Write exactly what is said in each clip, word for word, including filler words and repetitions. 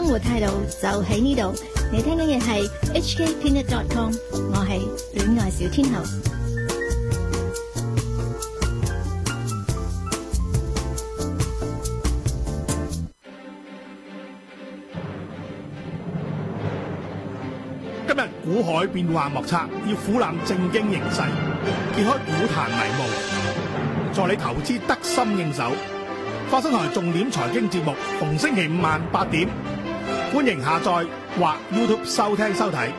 活態度就喺呢度。你聽緊嘅係 H K Peanut dot com， 我係戀愛小天后。 今日股海變幻莫測，要俯覽正經形勢，揭開股壇迷霧，助你投資得心應手。花生台重點財經節目，逢星期五晚八點，歡迎下載或 YouTube 收聽收睇。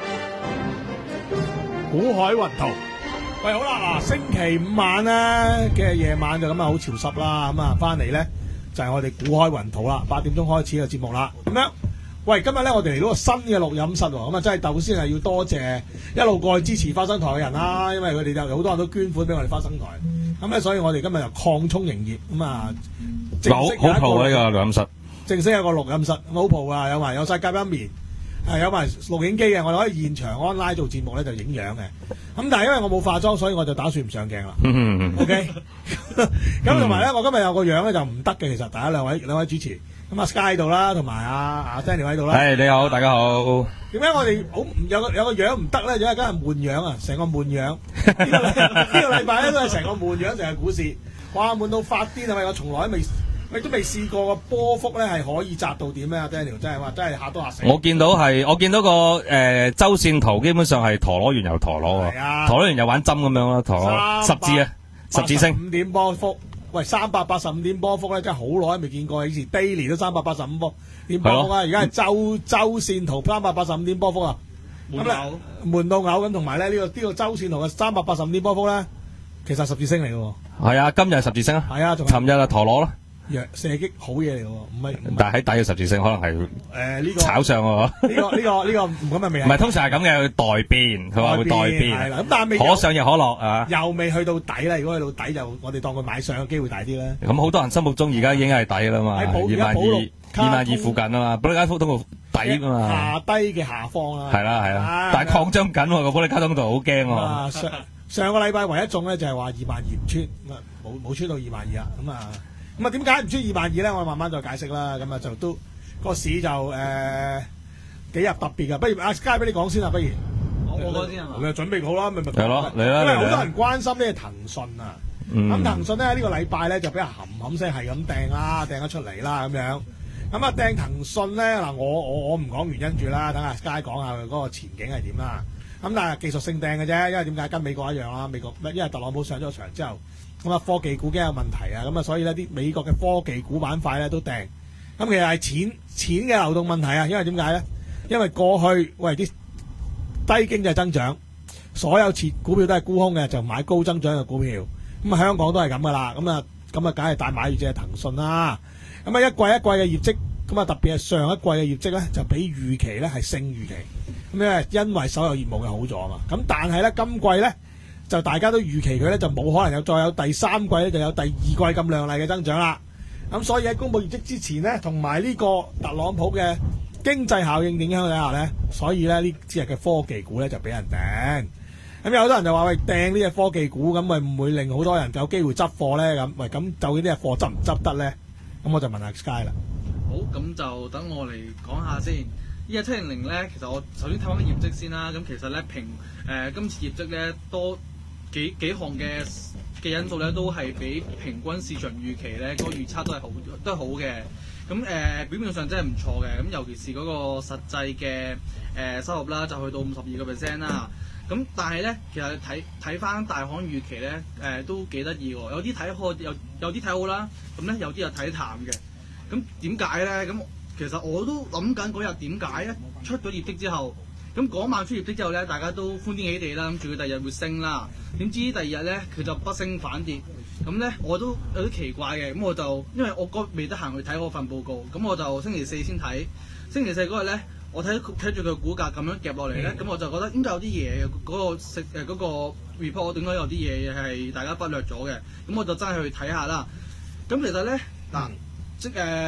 股海雲圖，喂，好啦，嗱，星期五晚咧嘅夜晚就咁啊，好潮濕啦，咁啊，翻嚟咧就係、是、我哋股海雲圖啦，八點鐘開始嘅節目啦，咁樣。喂，今日咧我哋嚟到個新嘅錄音室喎，咁啊真係首先係要多謝一路過去支持花生台嘅人啦，因為佢哋就好多人都捐款俾我哋花生台，咁咧所以我哋今日就擴充營業，咁啊正式有一個好呢個錄音室， 正式有個錄音室，好蒲啊，有埋有晒隔音棉，係有埋錄影機嘅，我哋可以現場 online 做節目咧就影樣嘅，咁但係因為我冇化妝，所以我就打算唔上鏡啦。OK，咁同埋咧，我今日有個樣咧就唔得嘅，其實大家兩位兩位主持。咁啊 Sky 喺度啦，同埋阿阿 Daniel 喺度啦。 係，你好，大家好。 點解我哋好有個有個樣唔得咧？因為梗係悶樣啊，成個悶樣。呢個呢個禮拜咧都係成個悶樣，成個股市，哇悶到發癲啊！咪我從來都未，亦都未試過個波幅咧係可以窄到點咧？阿 Daniel 真係話真係嚇都嚇死。 我見到係，我見到個誒周線圖基本上係陀螺完又陀螺喎， 啊、 陀螺完又玩針咁樣咯，陀螺十字啊，十字星。 五點波幅。喂，三百八十五點波幅咧，真係好耐都未見過。以前 daily 都三百八十五波點波幅啊，而家係周周線圖三百八十五點波幅啊，悶到悶到嘔咁。同埋咧呢個呢個周線圖嘅三百八十五點波幅咧，其實十字星嚟嘅喎。 係啊，今日係十字星啊。 係啊，仲尋日啊陀螺啦。 弱射擊好嘢嚟嘅喎，唔係。 但係喺底嘅十字星可能係誒呢個炒上喎。呢個呢個呢個唔咁啊未。 唔係通常係咁嘅，佢代變，佢話會代變。 係啦，咁但係未可上又可落啊。 又未去到底啦，如果去到底就我哋當佢買上嘅機會大啲啦。 咁好多人心目中而家已經係底啦嘛，二萬二二萬二附近啊嘛，保利加通道底啊嘛。下低嘅下方啦。係啦係啦，但係擴張緊喎個保利加通道，好驚喎。 上上個禮拜唯一中咧就係話二萬二唔穿，咁啊冇冇穿到二萬二啦，咁啊。咁啊，點解唔穿二萬二咧？我慢慢再解釋啦。咁啊，就都個市就誒、呃、幾日特別嘅。不如阿 Sky 俾你講先啦，不如我我講先係嘛？ 你準備好啦，咪咪係咯，嚟啦！ 因為好多人關心呢個騰訊啊。咁、嗯、騰訊咧呢、呢個禮拜咧就俾人冚冚聲係咁掟啦，掟咗出嚟啦咁樣。咁啊掟騰訊咧嗱，我我我唔講原因住啦，等阿 Sky 講下佢嗰個前景係點啦。咁但係技術性掟嘅啫，因為點解跟美國一樣啦？美國因為特朗普上咗場之後。咁啊，科技股驚有問題啊，咁啊，所以呢啲美國嘅科技股板塊咧都掟。咁其實係錢錢嘅流動問題啊，因為點解咧？因為過去喂啲低經濟增長，所有切股票都係沽空嘅，就買高增長嘅股票。咁啊，香港都係咁噶啦。咁啊，咁啊，梗係大買住隻騰訊啦。咁啊，一季一季嘅業績，咁啊，特別係上一季嘅業績咧，就比預期咧係勝預期。咁咧，因為所有業務嘅好咗啊嘛。咁但係咧，今季咧。就大家都預期佢咧就冇可能有再有第三季咧就有第二季咁亮麗嘅增長啦。咁所以喺公佈業績之前咧，同埋呢個特朗普嘅經濟效應影響底下咧，所以咧呢隻嘅科技股咧就俾人掟。咁有好多人就話喂，掟呢隻科技股，咁咪唔會令好多人有機會執貨咧？咁喂，咁究竟呢隻貨執唔執得咧？咁我就問下 Sky 啦。 好，咁就等我嚟講下先。呢隻七零零咧，其實我首先睇翻啲業績先啦。咁其實咧平誒、呃、今次業績咧多。幾幾項嘅嘅因素咧，都係比平均市場預期咧嗰、那個預測都係好都係好嘅。咁誒、呃、表面上真係唔錯嘅。咁尤其是嗰個實際嘅誒、呃、收入啦，就去到五十二個 percent 啦。咁但係咧，其實睇睇翻大行預期咧，誒、呃、都幾得意喎。有啲睇好，有有啲睇好啦。咁咧有啲又睇淡嘅。咁點解咧？咁其實我都諗緊嗰日點解咧？出咗業績之後。咁嗰晚出業績之後咧，大家都歡天喜地啦，諗住佢第二日會升啦。點知第二日咧，佢就不升反跌。咁咧，我都有啲奇怪嘅。咁我就因為我嗰未得閒去睇嗰份報告，咁我就星期四先睇。星期四嗰日咧，我睇睇住佢股價咁樣夾落嚟咧，咁、嗯、我就覺得應該有啲嘢嗰個食誒嗰個 report， 我點解有啲嘢係大家忽略咗嘅。咁我就真係去睇下啦。咁其實咧嗱，即誒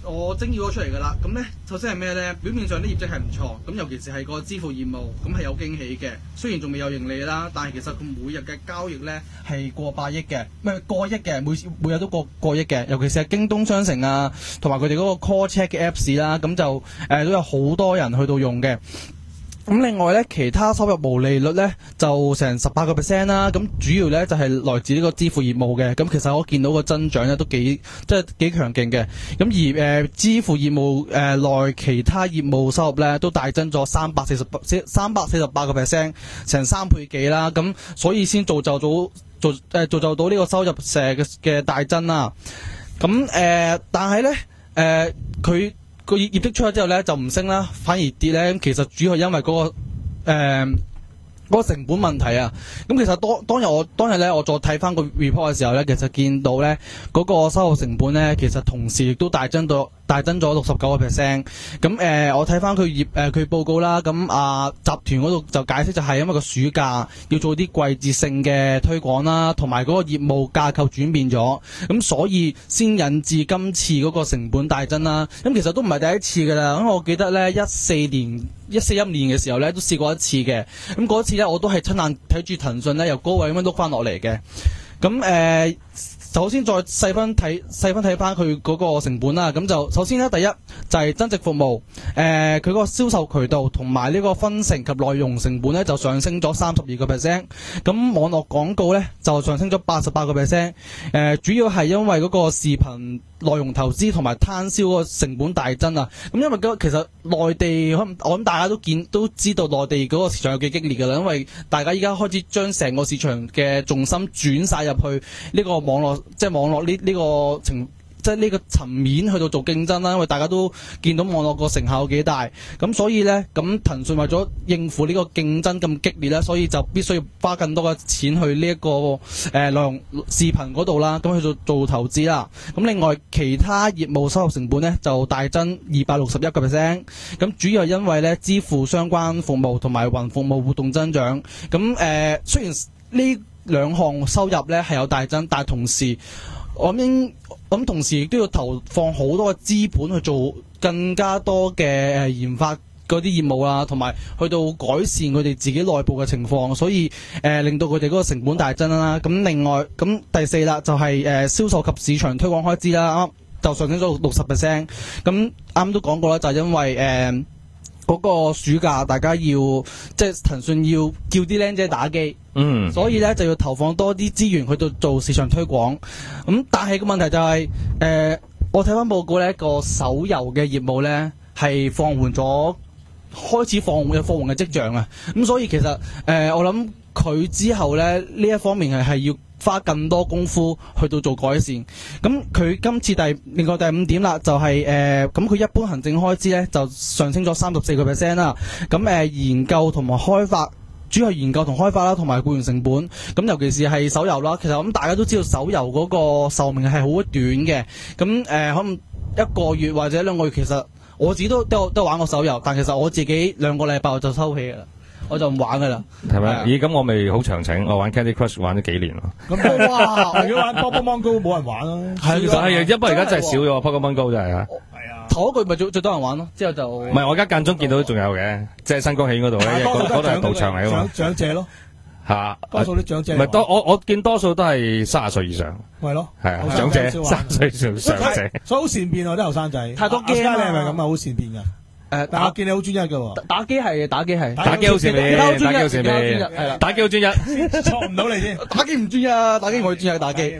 我精要咗出嚟㗎啦。咁咧，首先係咩咧？表面上啲業績係唔錯，咁尤其是係個支付業務，咁係有驚喜嘅。雖然仲未有盈利啦，但係其實佢每日嘅交易咧係過百億嘅，唔係過億嘅，每每日都過過億嘅。尤其是係京東商城啊，同埋佢哋嗰個 call check 嘅 Apps 啦，咁就誒、呃、都有好多人去到用嘅。咁另外咧，其他收入毛利率咧就成十八個 percent 啦。咁主要咧就係、是、來自呢個支付業務嘅。咁其實我見到個增長咧都幾即係幾強勁嘅。咁而誒、呃、支付業務誒內、呃、其他業務收入咧都大增咗三百四十三百四十八個 percent， 成三倍幾啦。咁所以先造就到造誒、呃、造就到呢個收入嘅嘅大增啦。咁誒、呃，但係咧誒佢。呃個業績出咗之後咧就唔升啦，反而跌咧。其實主要係因為嗰、嗰個誒。呃嗰個成本問題啊，咁其實當當日我當日咧，我再睇翻個 report 嘅時候咧，其實見到咧嗰、嗰個收入成本咧，其實同時亦都大增到大增咗六十九個 percent。咁誒、呃，我睇翻佢業誒佢報告啦，咁啊集團嗰度就解釋就係因為個暑假要做啲季節性嘅推廣啦，同埋嗰個業務架構轉變咗，咁所以先引致今次嗰個成本大增啦。咁其實都唔係第一次㗎啦，因為我記得咧一四年一四一年嘅時候咧都試過一次嘅，咁嗰次咧我都係親眼睇住騰訊咧由高位咁樣碌翻落嚟嘅。咁誒、呃，首先再細分睇細分睇翻佢嗰個成本啦。咁就首先咧，第一就係、是、增值服務，誒佢嗰個銷售渠道同埋呢個分成及內容成本咧就上升咗三十二個 percent。咁網絡廣告咧就上升咗八十八個 percent。誒主要係因為嗰個視頻內容投資同埋攤銷個成本大增啊。咁因為嗰其實內地我諗大家都見都知道內地嗰個市場有幾激烈㗎啦，因為大家依家開始將成個市場嘅重心轉晒入去呢個網絡，即係網絡呢呢個情。即係呢個層面去到做競爭啦，因為大家都見到網絡個成效有幾大，咁所以呢，咁騰訊為咗應付呢個競爭咁激烈咧，所以就必須要花更多嘅錢去呢、這、一個誒內容視頻嗰度啦，咁去做做投資啦。咁另外其他業務收入成本呢，就大增二百六十一個 percent， 咁主要係因為呢支付相關服務同埋雲服務活動增長。咁誒、呃、雖然呢兩項收入呢係有大增，但係同時我諗咁同時亦都要投放好多嘅資本去做更加多嘅誒研發嗰啲業務啊，同埋去到改善佢哋自己內部嘅情況，所以誒、呃、令到佢哋嗰個成本大增啦。咁另外咁第四啦，就係、是、誒、呃、銷售及市場推廣開支啦，就上升咗六十 percent。咁啱都講過啦，就係、是、因為誒。呃嗰個暑假大家要即係騰訊要叫啲僆仔打機，嗯，所以咧就要投放多啲資源去到做市場推廣。咁、嗯、但係個問題就係、是，誒、呃，我睇翻報告咧，個手遊嘅業務咧係放緩咗，開始放緩有放緩嘅跡象啊。咁、嗯、所以其實誒、呃，我諗佢之後咧呢一方面係係要花更多功夫去到做改善。咁佢今次第另外第五點啦，就係、是、誒，咁、呃、佢一般行政開支咧就上升咗三十四個 percent 啦。咁誒、呃、研究同埋開發，主要係研究同開發啦，同埋僱員成本。咁尤其是係手遊啦，其實咁大家都知道手遊嗰個壽命係好短嘅。咁誒、呃、可能一個月或者兩個月，其實我自己都都都玩過手遊，但其實我自己兩個禮拜我就收起噶啦。我就唔玩噶啦， 係咪？咦，咁我咪好長情，我玩 Candy Crush 玩咗幾年咯。 咁哇，如果玩 Pokemon Go 冇人玩咯。係，其實係，因為而家真係少咗 Pokemon Go 真係啊。係啊。頭一個咪最最多人玩咯，之後就唔係，我而家間中見到仲有嘅，即係新光喜嗰度咧，嗰度係賭場嚟㗎嘛。長者咯。嚇，多數啲長者。唔係多，我我見多數都係三十歲以上。係咯。係啊，長者三十歲以上長者。所以好善變啊啲後生仔。太多 game 啦。你係咪咁啊？好善變㗎。誒，但我見你好專一嘅喎，打機係打機係打機好善變，打機好善變，係啦，打機好專一，錯唔到你先，打機唔專一啊，打機我專一打機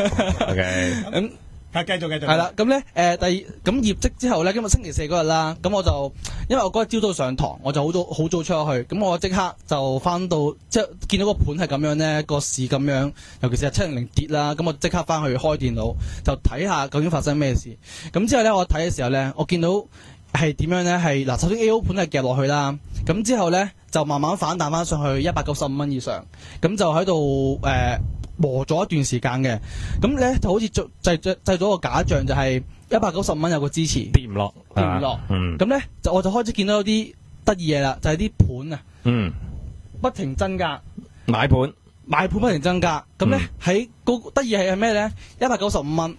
，OK，咁係繼續繼續，係啦，咁咧誒第二咁業績之後咧，今日星期四嗰日啦，咁我就因為我嗰日朝早上堂，我就好早好早出咗去，咁我即刻就翻到即係見到個盤係咁樣咧，個市咁樣，尤其是係七零零跌啦，咁我即刻翻去開電腦就睇下究竟發生咩事，咁之後咧我睇嘅時候咧，我見到。係點樣咧？係嗱，首先 A O 盤係夾落去啦，咁之後咧就慢慢反彈翻上去一百九十五蚊以上，咁就喺度誒磨咗一段時間嘅，咁咧就好似製製製咗個假象，就係一百九十五蚊有個支持，跌唔落，跌唔落，嗯，咁咧就我就開始見到有啲得意嘢啦，就係啲盤啊，嗯，不停增加，買盤，買盤不停增加，咁咧喺高得意係係咩咧？一百九十五蚊。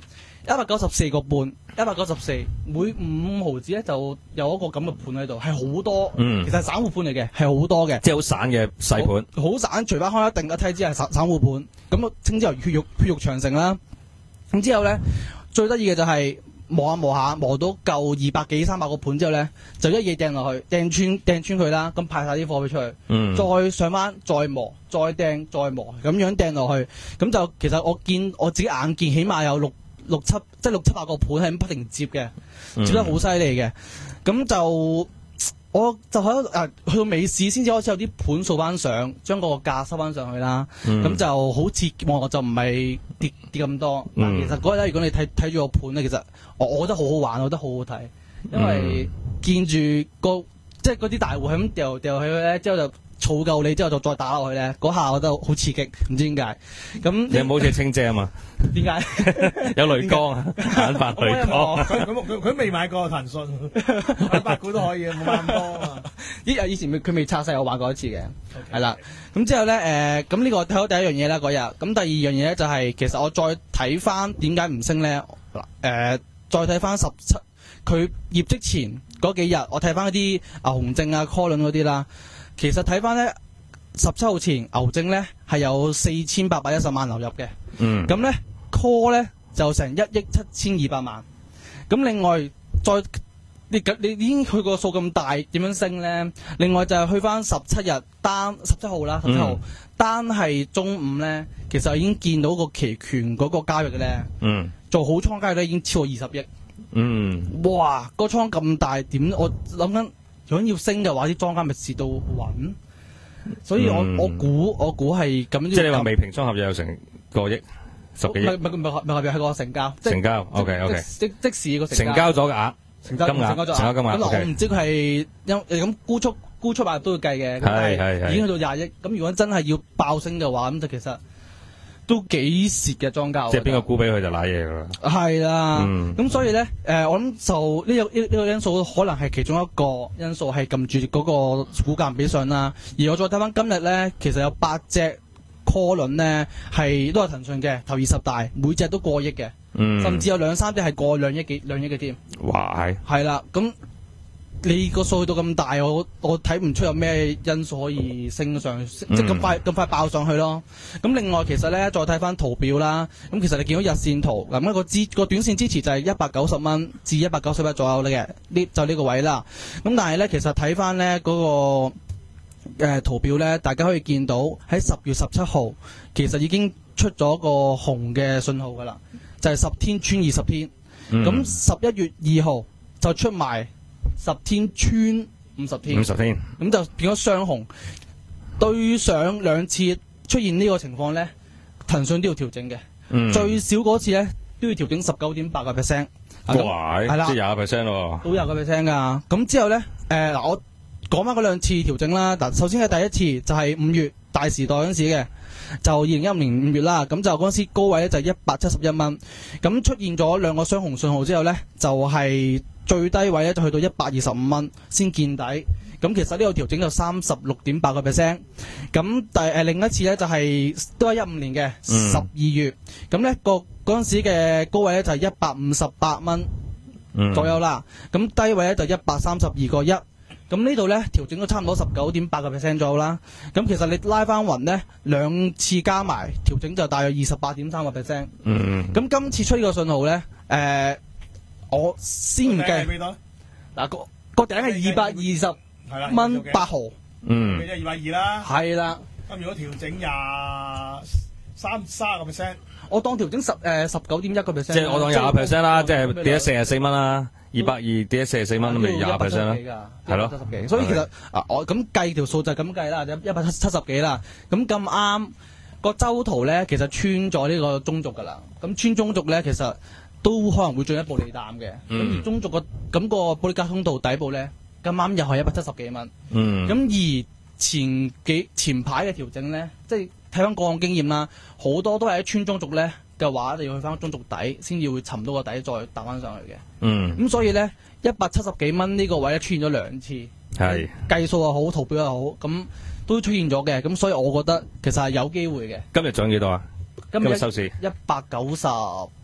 一百九十四個半，一百九十四，每五毫子咧就有一個咁嘅盤喺度，係好多。嗯，其實係散戶盤嚟嘅，係好多嘅， 即係好散嘅細盤， 好散，除翻開一定一睇之係散散戶盤。咁稱之為血肉血肉長城啦。咁之後咧，最得意嘅就係、是。磨下磨下磨到夠二百幾三百個盤之後咧，就一嘢掟落去，掟穿掟穿佢啦，咁派晒啲貨俾出去，嗯、再上翻再磨再掟再磨咁樣掟落去，咁就其實我見我自己眼見，起碼有六六七即係六七百個盤係咁不停接嘅，接得好犀利嘅，咁就我就喺度誒去到尾市先至開始有啲盤掃翻上，將個價收翻上去啦，咁、嗯、就好似我就唔係跌跌咁多，但其實嗰日咧，如果你睇睇住個盤咧，其實我我覺得好好玩，我覺得好好睇，因為見住個即係嗰啲大戶係咁掉掉起去咧，之後就儲夠你之後就再打落去咧，嗰下我覺得好刺激，唔知點解。咁你有冇好似清姐啊嘛？ 點解？ 有雷光啊，眼白雷光。 佢佢佢佢未買過騰訊，買百股都可以，冇買咁多啊。 以以前佢未拆細，我玩過一次嘅，係啦。咁之後咧，誒咁呢個睇到第一樣嘢啦嗰日。咁第二樣嘢咧就係、是、其實我再睇翻點解唔升咧？嗱、呃、誒，再睇翻十七佢業績前嗰幾日，我睇翻嗰啲牛熊證啊、call 輪嗰啲啦。其實睇翻咧，十七號前牛證咧係有四千八百一十萬流入嘅。嗯。咁咧 call 咧就成一億七千二百萬。咁另外再你你已經去個數咁大，點樣升咧？另外就係去翻十七日單十七號啦，十七號、嗯、單係中午咧，其實已經見到個期權嗰個交易嘅咧。嗯。做好倉交易咧已經超過二十億。嗯。哇！個倉咁大，點我諗緊？如果要升嘅話，啲莊家咪蝕到穩，所以我、嗯、我估我估係咁樣。即係你話未平倉合約有成個億十幾億？唔係唔係唔係合約係個成交。成交 OK OK 即即時個成交。成交咗嘅額。成交金額。成交金額。咁我唔知佢係因咁沽出沽出賣都要計嘅。係係係。已經去到廿億，咁如果真係要爆升嘅話，咁就其實都幾蝕嘅莊家。即係邊個沽俾佢就瀨嘢㗎啦。係啦，咁、嗯、所以咧，誒、呃，我諗就呢、這個呢呢、這個因素可能係其中一個因素係撳住嗰個股價唔俾上啦。而我再睇翻今日咧，其實有八隻 call 輪咧係都係騰訊嘅頭二十大，每隻都過億嘅，嗯、甚至有兩三隻係過兩億幾兩億嘅添。哇！係係啦，咁。你個數去到咁大，我我睇唔出有咩因素可以升上，嗯、即係咁快咁快爆上去咯。咁另外其實咧，再睇翻圖表啦。咁其實你見到日線圖，咁、那、一個支個短線支持就係一百九十蚊至一百九十一左右嘅，呢就呢個位啦。咁但係咧，其實睇翻咧嗰個誒、呃、圖表咧，大家可以見到喺十月十七號，其實已經出咗個紅嘅信號噶啦，就係、是、十天穿二十天。咁十一月二號就出埋。十天穿五十天，五十天咁就變咗雙紅。對上兩次出現呢個情況咧，騰訊都要調整嘅，嗯、最少嗰次咧都要調整十九點八個 percent。哇！係啦，即係廿個 percent 咯，都廿個 percent 噶。咁之後咧，誒、呃、嗱，我講翻嗰兩次調整啦。嗱，首先係第一次就係五月大時代嗰陣時嘅，就二零一五年五月啦。咁就嗰陣時高位咧就一百七十一蚊。咁出現咗兩個雙紅信號之後咧，就係、是。最低位咧就去到一百二十五蚊先見底，咁其實呢個調整就三十六點八個 percent。咁第誒另一次咧就係、是、都係一五年嘅十二月，咁咧、嗯、個嗰陣時嘅高位咧就係一百五十八蚊左右啦，咁、嗯、低位咧就一百三十二個一。咁呢度咧調整咗差唔多十九點八個 percent 左右啦。咁其實你拉翻勻咧兩次加埋調整就大約二十八點三個 percent。嗯，咁今次出呢個信號咧誒。呃我先唔計，嗱個個頂係二百二十蚊八毫，嗯，即係二百二啦，係啦。咁如果調整廿三三個 percent，我當調整十誒十九點一個 percent，即係我當廿個 percent 啦，即係跌咗四十四蚊啦，二百二跌咗四十四蚊，咁咪廿 percent 啦，係咯，七十幾。所以其實啊，我咁計條數就係咁計啦，一百七七十幾啦。咁咁啱個周圖咧，其實穿咗呢個中軸噶啦。咁穿中軸咧，其實。都可能會進一步利淡嘅，咁、嗯、而中軸個咁個保利加通道底部咧，咁啱又係一百七十幾蚊。咁、嗯、而前幾前排嘅調整咧，即係睇翻個案經驗啦，好多都係喺穿中軸咧嘅話，你要去翻中軸底先至會沉到個底，再彈翻上去嘅。咁、嗯、所以咧，一百七十幾蚊呢個位咧出現咗兩次，係計數又好，圖表又好，咁都出現咗嘅。咁所以我覺得其實係有機會嘅。今日漲幾多啊？今日收市一百九十。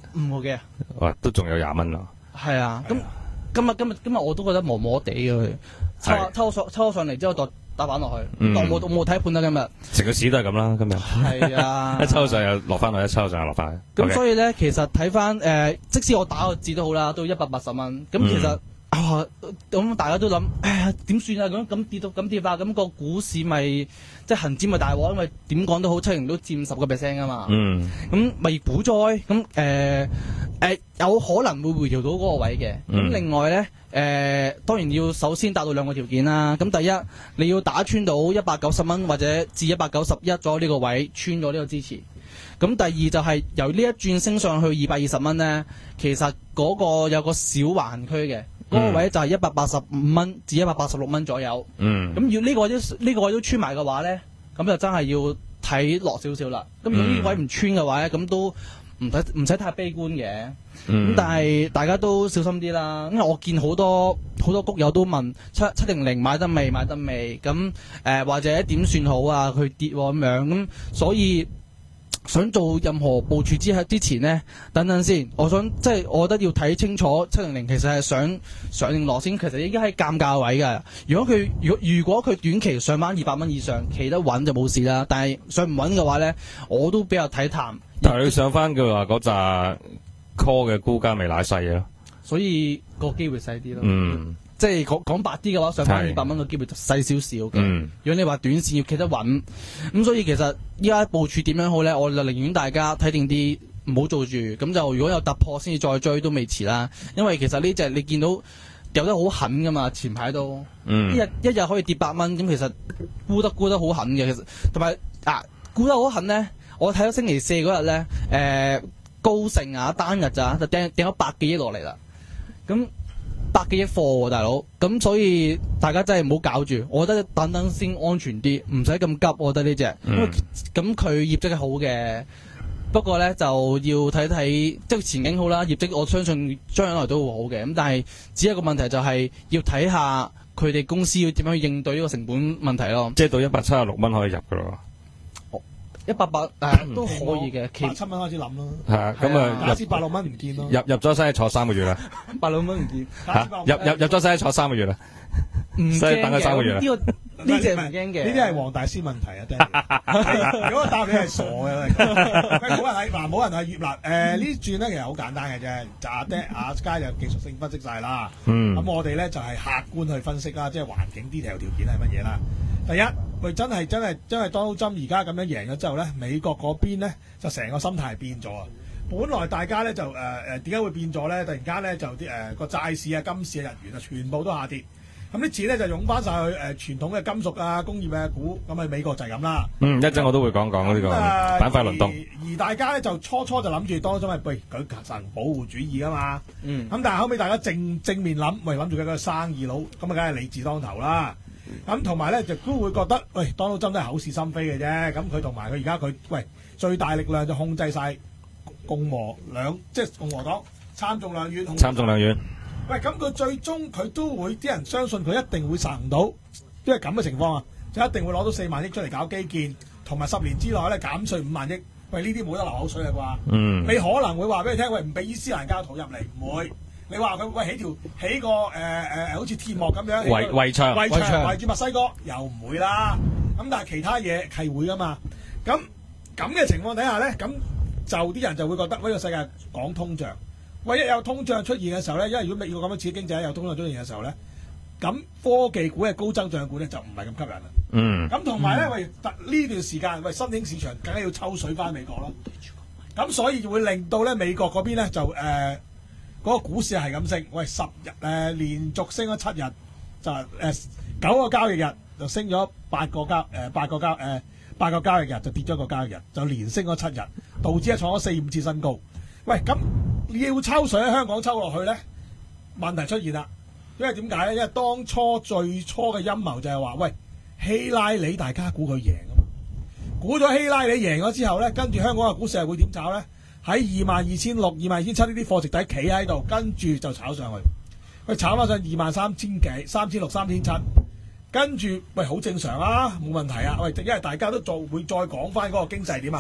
五個幾啊？ 哇，都仲有廿蚊啊！ 係啊，咁今日今日今日我都覺得磨磨地嘅佢，抽抽上抽上嚟之後就打板落去，嗯、我冇冇睇盤啦今日。 成個市都係咁啦，今日。係啊，一抽上又落翻去，一抽上又落翻去。 咁所以咧，其實睇翻誒，即使我打個字都好啦，都一百八十蚊。咁其實。嗯啊，咁大家都諗，哎呀點算啊？咁咁跌到咁跌法，咁個股市咪即係恒指咪大鑊，因為點講都好，七零都佔十個 percent 啊嘛。嗯。咁咪股災，咁誒誒有可能會回調到嗰個位嘅。咁、嗯、另外咧，誒、呃、當然要首先達到兩個條件啦。咁第一，你要打穿到一百九十蚊或者至一百九十一咗呢個位，穿咗呢個支持。咁第二就係由呢一轉升上去二百二十蚊咧，其實嗰個有個小橫區嘅。嗰、嗯、個位就係一百八十五蚊至一百八十六蚊左右。嗯。咁要呢個都呢個位都穿埋嘅話咧，咁就真係要睇落少少啦。咁如果呢個位唔穿嘅話咧，咁都唔使唔使太悲觀嘅。咁、嗯、但係大家都小心啲啦，因為我見好多好多谷友都問七七零零買得未買得未？咁誒、呃、或者點算好啊？佢跌咁樣咁，所以。想做任何部署之之前呢，等等先。我想即係，我覺得要睇清楚七零零其實係想上定落先。其實已經係尷尬位㗎。如果佢如果如果佢短期上翻二百蚊以上，企得穩就冇事啦。但係上唔穩嘅話呢，我都比較睇淡。 但係你上翻佢話嗰扎 call 嘅估價未奶細啊， 所以個機會細啲咯。嗯。即係講講白啲嘅話，上翻二百蚊嘅機會就細少少嘅。嗯、如果你話短線要企得穩，咁所以其實依家部署點樣好咧？我就寧願大家睇定啲，唔好做住。咁就如果有突破先至再追都未遲啦。因為其實呢隻你見到有得好狠噶嘛，前排都、嗯、一日一日可以跌八蚊，咁其實沽得沽得好狠嘅。其實同埋啊沽得好狠咧，我睇到星期四嗰日咧，誒、呃、高盛啊單日咋就掟掟咗百幾億落嚟啦，咁。百幾億貨喎，大佬，咁所以大家真係唔好搞住，我覺得等等先安全啲，唔使咁急。我覺得呢隻，咁佢、嗯、業績係好嘅，不過咧就要睇睇，即係前景好啦，業績我相信將來都會好嘅。咁但係只係一個問題就係要睇下佢哋公司要點樣去應對呢個成本問題咯。即係到一百七十六蚊可以入㗎咯。 一百八誒都可以嘅， 百七蚊開始諗咯。 係啊，咁啊， 假設百六蚊唔見咯。 入入咗西坐三個月啦。 百六蚊唔見。 嚇！入入入咗西坐三個月啦。唔驚嘅。等咗三個月啦。 呢個呢隻唔驚嘅。 呢啲係黃大仙問題啊！真係。如果答你係傻嘅，冇人係嗱，冇人係越嗱誒呢轉咧，其實好簡單嘅啫。就阿爹阿佳就技術性分析晒啦。嗯。咁我哋咧就係客觀去分析啦，即係環境 detail 條件係乜嘢啦。第一，喂，真係真係真係 Donald Trump而家咁樣贏咗之後咧，美國嗰邊咧就成個心態變咗啊！本來大家咧就誒誒點解會變咗咧？突然間咧就啲誒個債市啊、金市啊、日元啊，全部都下跌。咁啲錢咧就湧翻晒去誒、呃、傳統嘅金屬啊、工業嘅股，咁喺美國就係咁啦。嗯， 一陣我都會講講呢個板塊輪動。 而大家咧就初初就諗住當中係喂佢實保護主義啊嘛。嗯。咁但係後尾大家正正面諗，喂諗住佢個生意佬，咁啊梗係理智當頭啦。咁同埋咧，就都會覺得，喂，Donald Trump都係口是心非嘅啫。咁佢同埋佢而家佢，喂，最大力量就控制晒共和兩，即係共和黨參眾兩院。 參眾兩院。 喂，咁佢最終佢都會啲人相信佢一定會實行到，因為咁嘅情況啊，就一定會攞到四萬億出嚟搞基建，同埋十年之內咧減稅五萬億。喂，呢啲冇得流口水啦啩？嗯。你可能會話俾你聽，喂，唔俾伊斯蘭教徒入嚟，唔會。你話佢喂起條起個誒誒誒好似鐵幕咁樣圍圍牆圍牆圍住墨西哥又唔會啦，咁但係其他嘢係會噶嘛？咁咁嘅情況底下咧，咁就啲人就會覺得呢個世界講通脹，喂一有通脹出現嘅時候咧，因為如果美國咁樣刺激經濟有通脹出現嘅時候咧，咁科技股嘅高增長股咧就唔係咁吸引啦。嗯。咁同埋咧，喂呢段時間喂新興市場梗係要抽水翻美國咯，咁所以就會令到咧美國嗰邊咧就誒。呃嗰個股市係咁升，喂十日誒、呃、連續升咗七日，就誒、呃、九個交易日就升咗八個交誒、呃、八個交誒、呃、八個交易日就跌咗個交易日，就連升咗七日，道指係創咗四五次新高。喂，咁要抽水喺香港抽落去咧，問題出現啦。因為點解咧？因為當初最初嘅陰謀就係話，喂希拉里大家估佢贏啊嘛，估咗希拉里贏咗之後咧，跟住香港嘅股市係會點炒咧？喺二萬二千六、二萬二千七呢啲貨值底企喺度，跟住就炒上去，佢炒翻上二萬三千幾、三千六、三千七，跟住喂好正常啊，冇問題啊。喂，因為大家都做會再講翻嗰個經濟點啊，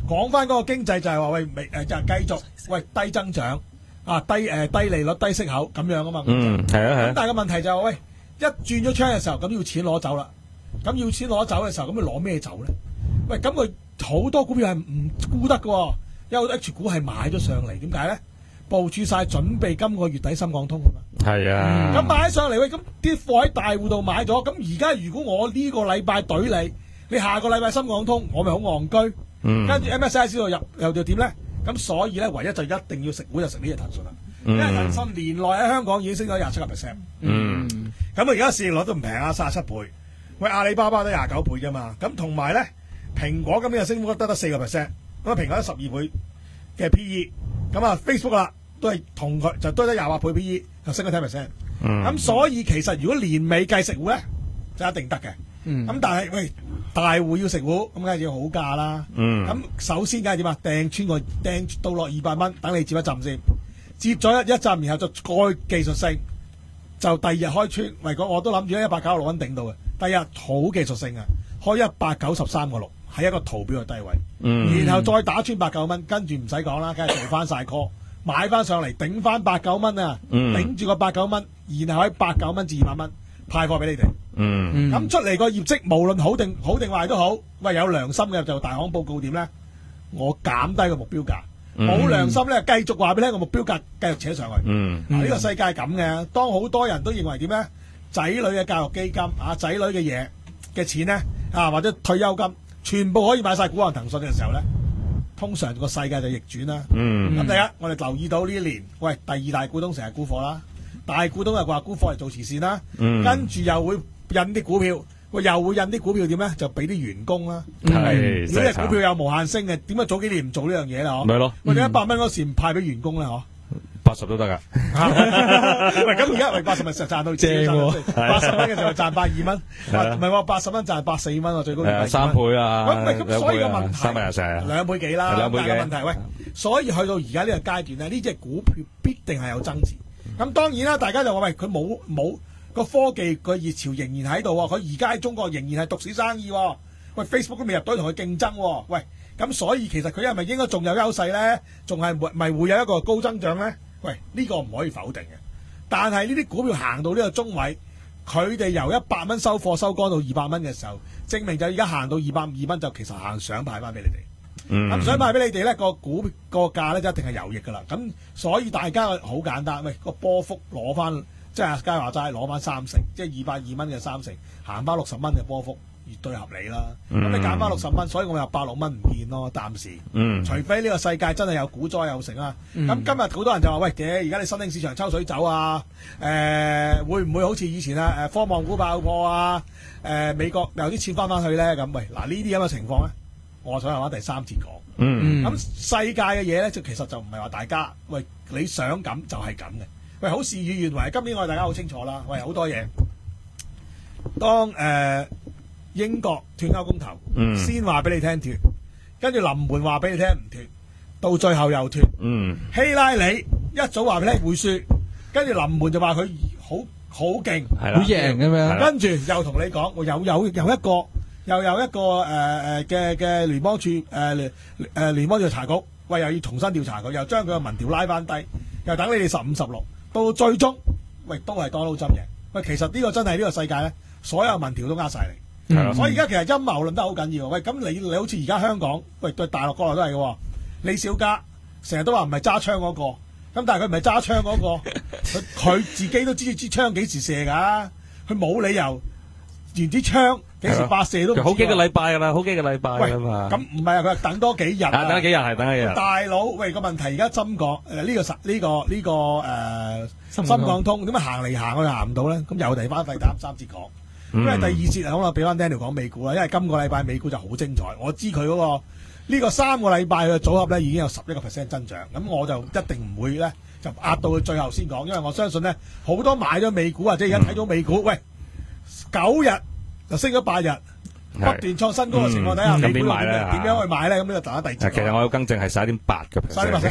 講翻嗰個經濟就係話喂未誒就係繼續喂低增長啊低誒、呃、低利率低息口咁樣啊嘛。 嗯，係啊係啊。 咁但係個問題就係、是、喂一轉咗槍嘅時候，咁要錢攞走啦。咁要錢攞走嘅時候，咁佢攞咩走咧？喂，咁佢好多股票係唔沽得嘅，因為 H 股係買咗上嚟，點解咧？部署晒準備今個月底深港通啊嘛。 係啊。 咁買上嚟喂，咁啲貨喺大戶度買咗，咁而家如果我呢個禮拜懟你，你下個禮拜深港通，我咪好戇居。嗯。跟住 M S I 度入又就點咧？咁所以咧，唯一就一定要食股就食呢隻騰訊啦。因為騰訊年內喺香港已經升咗廿七個 percent。嗯。咁啊，而家市盈率都唔平啊，三十七倍。喂，阿里巴巴都廿九倍啫嘛。咁同埋咧，蘋果今年嘅升幅得得四個 percent。咁啊，蘋果得十二倍嘅 P E。咁啊 ，Facebook 啦，都係同佢就都得廿八倍 P E，就升咗十 percent。咁所以其實如果年尾計食糊咧，就一定得嘅。咁、嗯、但係喂，大戶要食糊，咁梗係要好價啦。咁、嗯、首先梗係點啊？掟穿個掟到落二百蚊，等你接一浸先。接咗一一浸，然後就再技術性，就第二日開穿。喂，我我都諗住一百九十六蚊頂到嘅。第二日好技術性啊，開一百九十三個六，係一個圖表嘅低位。嗯、然後再打穿八九蚊，跟住唔使講啦，梗係做翻晒 call， 買翻上嚟頂翻八九蚊啊，嗯、頂住個八九蚊，然後喺八九蚊至二百蚊派貨俾你哋。咁、嗯嗯、出嚟個業績無論好定好定壞都好，喂有良心嘅就大行報告點咧？我減低個目標價。冇、嗯、良心咧，繼續話俾你聽個目標價繼續扯上去。嗯，呢、嗯啊這個世界係咁嘅。當好多人都認為點咧？仔女嘅教育基金啊，仔女嘅嘢嘅錢咧啊，或者退休金，全部可以買晒股行騰訊嘅時候咧，通常個世界就逆轉啦。嗯，咁第一，我哋留意到呢一年，喂，第二大股東成日沽貨啦，大股東又話沽貨嚟做慈善啦，嗯、跟住又會印啲股票。喂，又會印啲股票點咧？就俾啲員工啦。係，如果隻股票有無限升嘅，點解早幾年唔做呢樣嘢啦？嗬，咪咯。或者一百蚊嗰時唔派俾員工咧？嗬， 八十都得噶。 喂，咁而家喂八十咪實賺到正喎。八十蚊嘅時候賺百二蚊，唔係話八十蚊賺百四蚊喎，最高係三倍啊。 咁咪咁，所以個問題三倍又成兩倍幾啦。兩倍幾問題喂，所以去到而家呢個階段咧，呢隻股票必定係有增持。咁當然啦，大家就話喂，佢冇冇。個科技個熱潮仍然喺度喎，佢而家喺中國仍然係獨市生意喎。喂 ，Facebook 都未入到同佢競爭喎。喂，咁所以其實佢係咪應該仲有優勢咧？仲係咪會有一個高增長咧？喂，呢、這個唔可以否定嘅。但係呢啲股票行到呢個中位，佢哋由一百蚊收貨收乾到二百蚊嘅時候，證明就而家行到二百二蚊就其實行想派翻俾你哋。咁、嗯、想派俾你哋咧，個股個價咧就一定係有益噶啦。咁所以大家好簡單，喂，個波幅攞翻。即係阿佳話齋攞翻三成，即係二百二蚊嘅三成，行翻六十蚊嘅波幅，絕對合理啦。咁、嗯、你減翻六十蚊，所以我咪話百六蚊唔見咯，暫時。嗯。除非呢個世界真係有股災有成啊。咁、嗯、今日好多人就話：喂，嘅而家你新興市場抽水走啊？誒、呃，會唔會好似以前啊？誒，科網股爆破啊？誒、呃，美國有啲錢翻翻去咧？咁喂，嗱呢啲咁嘅情況咧，我想留翻第三節講。嗯。咁世界嘅嘢咧，就其實就唔係話大家喂你想咁就係咁嘅。喂，好事與願違，今年我哋大家好清楚啦。喂，好多嘢，當誒、呃、英國脫歐公投，嗯、先話俾你聽脫，跟住臨門話俾你聽唔脫，到最後又脫。嗯、希拉里一早話俾你聽會輸，跟住臨門就話佢好好勁， 好贏咁樣， 跟住又同你講，我有有有一個又有一個誒誒嘅嘅聯邦處誒誒、呃、聯邦調查局，喂又要重新調查佢，又將佢嘅民調拉翻低，又等你哋十五十六。到最終，喂都係Donald Trump贏。喂，其實呢個真係呢個世界咧，所有民調都呃晒你。嗯、所以而家其實陰謀論都好緊要。喂，咁你你好似而家香港，喂對大陸國內都係嘅。李小加成日都話唔係揸槍嗰個，咁但係佢唔係揸槍嗰個，佢佢自己都知支槍幾時射㗎，佢冇理由連支槍幾時發射都唔知。 好幾個禮拜㗎啦，好幾個禮拜㗎嘛。 咁唔係啊，佢等多幾日、啊。 等幾日係等幾日。 大佬，喂個問題而家針講誒呢個實呢、呢個呢、呢個誒、呃、深港通點解行嚟行去行唔到咧？咁又第翻第三三節講，因為第二節講啦，俾翻 Daniel 講美股啦，因為今個禮拜美股就好精彩。我知佢嗰、嗰個呢、呢個三個禮拜嘅組合咧已經有十一個 percent 增長，咁我就一定唔會咧就壓到佢最後先講，因為我相信咧好多買咗美股或者而家睇到美股，喂九日就升咗八日。不斷創新高嘅情況底下， 嗯、 美股點樣點樣去買咧？咁呢個大家第二節。 其實我要更正係十一點八嘅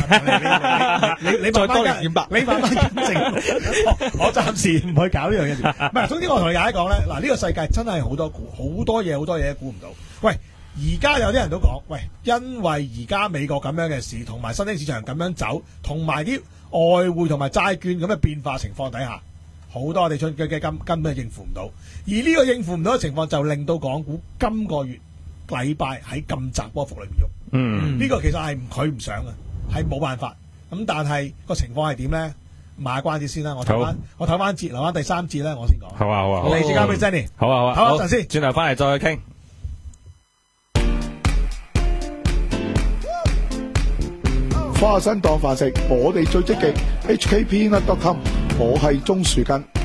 percent。你你你再多零點八，你慢慢更正。我我暫時唔去搞呢樣嘢。唔係，總之我同你大家講咧，嗱呢個世界真係好多股，好多嘢，好多嘢估唔到。喂， 而家有啲人都講，喂，因為而家美國咁樣嘅事，同埋新興市場咁樣走，同埋啲外匯同埋債券咁嘅變化情況底下，好多地出嘅基金根本係應付唔到。而呢個應付唔到嘅情況，就令到港股今個月禮拜喺咁窄波幅裏面喐。 嗯， 呢個其實係佢唔想嘅，係冇辦法。咁但係個情況係點咧？賣關子先啦，我睇翻我睇翻節，留翻第三節咧，我先講。 好啊好啊， 嚟時間俾 Jenny。 好啊好啊， 好一陣先， 轉頭翻嚟再傾。 花生當飯食，我哋最積極。H K P N dot com， 我係鍾樹根。